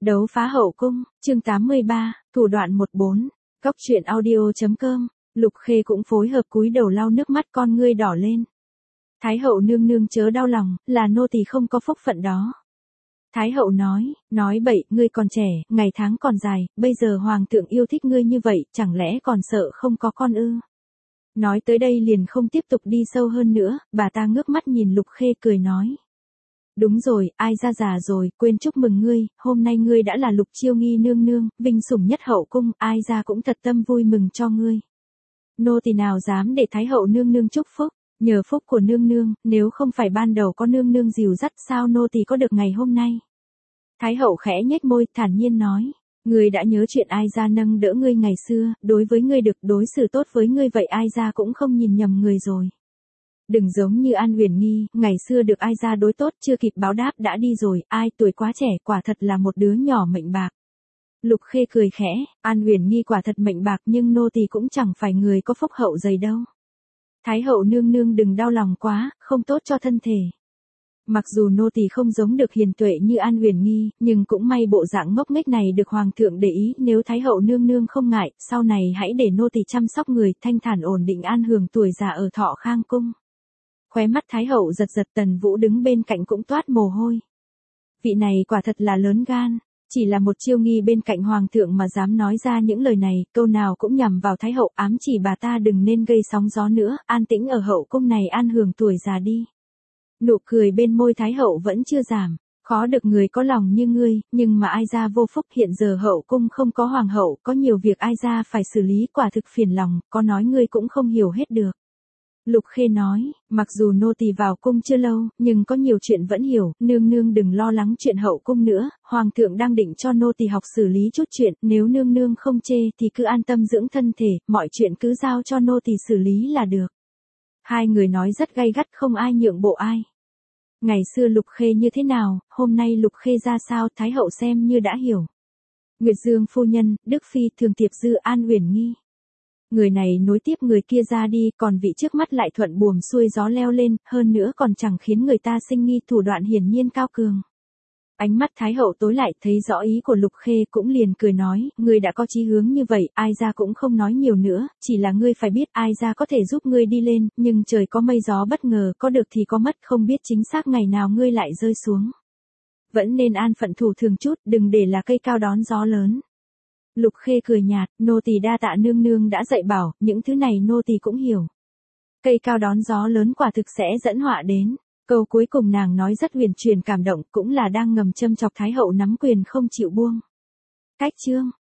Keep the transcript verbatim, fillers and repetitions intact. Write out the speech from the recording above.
Đấu phá hậu cung, chương tám mươi ba, thủ đoạn một bốn, góc truyện audio.com, Lục Khê cũng phối hợp cúi đầu lau nước mắt con ngươi đỏ lên. Thái hậu nương nương chớ đau lòng, là nô tỳ không có phúc phận đó. Thái hậu nói, nói bậy, ngươi còn trẻ, ngày tháng còn dài, bây giờ hoàng thượng yêu thích ngươi như vậy, chẳng lẽ còn sợ không có con ư? Nói tới đây liền không tiếp tục đi sâu hơn nữa, bà ta ngước mắt nhìn Lục Khê cười nói. Đúng rồi, ai ra già rồi, quên chúc mừng ngươi, hôm nay ngươi đã là Lục Chiêu Nghi nương nương, vinh sủng nhất hậu cung, ai ra cũng thật tâm vui mừng cho ngươi. Nô tỳ nào dám để Thái hậu nương nương chúc phúc, nhờ phúc của nương nương, nếu không phải ban đầu có nương nương dìu dắt sao nô tỳ có được ngày hôm nay. Thái hậu khẽ nhếch môi, thản nhiên nói, ngươi đã nhớ chuyện ai ra nâng đỡ ngươi ngày xưa, đối với ngươi được đối xử tốt với ngươi vậy ai ra cũng không nhìn nhầm người rồi. Đừng giống như An Huyền Nghi, ngày xưa được ai ra đối tốt chưa kịp báo đáp đã đi rồi, ai tuổi quá trẻ quả thật là một đứa nhỏ mệnh bạc. Lục Khê cười khẽ, An Huyền Nghi quả thật mệnh bạc nhưng nô tỳ cũng chẳng phải người có phúc hậu dày đâu. Thái hậu nương nương đừng đau lòng quá, không tốt cho thân thể. Mặc dù nô tỳ không giống được hiền tuệ như An Huyền Nghi, nhưng cũng may bộ dạng ngốc nghếch này được hoàng thượng để ý, nếu Thái hậu nương nương không ngại, sau này hãy để nô tỳ chăm sóc người, thanh thản ổn định an hưởng tuổi già ở Thọ Khang cung. Khóe mắt Thái hậu giật giật, Tần Vũ đứng bên cạnh cũng toát mồ hôi. Vị này quả thật là lớn gan, chỉ là một Chiêu Nghi bên cạnh hoàng thượng mà dám nói ra những lời này, câu nào cũng nhằm vào Thái hậu, ám chỉ bà ta đừng nên gây sóng gió nữa, an tĩnh ở hậu cung này an hưởng tuổi già đi. Nụ cười bên môi Thái hậu vẫn chưa giảm, khó được người có lòng như ngươi, nhưng mà ai ra vô phúc, hiện giờ hậu cung không có hoàng hậu, có nhiều việc ai ra phải xử lý, quả thực phiền lòng, có nói ngươi cũng không hiểu hết được. Lục Khê nói, mặc dù nô tỳ vào cung chưa lâu, nhưng có nhiều chuyện vẫn hiểu, nương nương đừng lo lắng chuyện hậu cung nữa, hoàng thượng đang định cho nô tỳ học xử lý chút chuyện, nếu nương nương không chê thì cứ an tâm dưỡng thân thể, mọi chuyện cứ giao cho nô tỳ xử lý là được. Hai người nói rất gay gắt, không ai nhượng bộ ai. Ngày xưa Lục Khê như thế nào, hôm nay Lục Khê ra sao, Thái hậu xem như đã hiểu. Nguyệt Dương phu nhân, Đức Phi, Thường Tiệp Dư, An Huyền Nghi. Người này nối tiếp người kia ra đi, còn vị trước mắt lại thuận buồm xuôi gió leo lên, hơn nữa còn chẳng khiến người ta sinh nghi, thủ đoạn hiển nhiên cao cường. Ánh mắt Thái hậu tối lại, thấy rõ ý của Lục Khê cũng liền cười nói, ngươi đã có chí hướng như vậy, ai ra cũng không nói nhiều nữa, chỉ là ngươi phải biết ai ra có thể giúp ngươi đi lên, nhưng trời có mây gió bất ngờ, có được thì có mất, không biết chính xác ngày nào ngươi lại rơi xuống. Vẫn nên an phận thủ thường chút, đừng để là cây cao đón gió lớn. Lục Khê cười nhạt, nô tỳ đa tạ nương nương đã dạy bảo, những thứ này nô tỳ cũng hiểu. Cây cao đón gió lớn quả thực sẽ dẫn họa đến. Câu cuối cùng nàng nói rất huyền truyền cảm động, cũng là đang ngầm châm chọc Thái hậu nắm quyền không chịu buông. Cách chương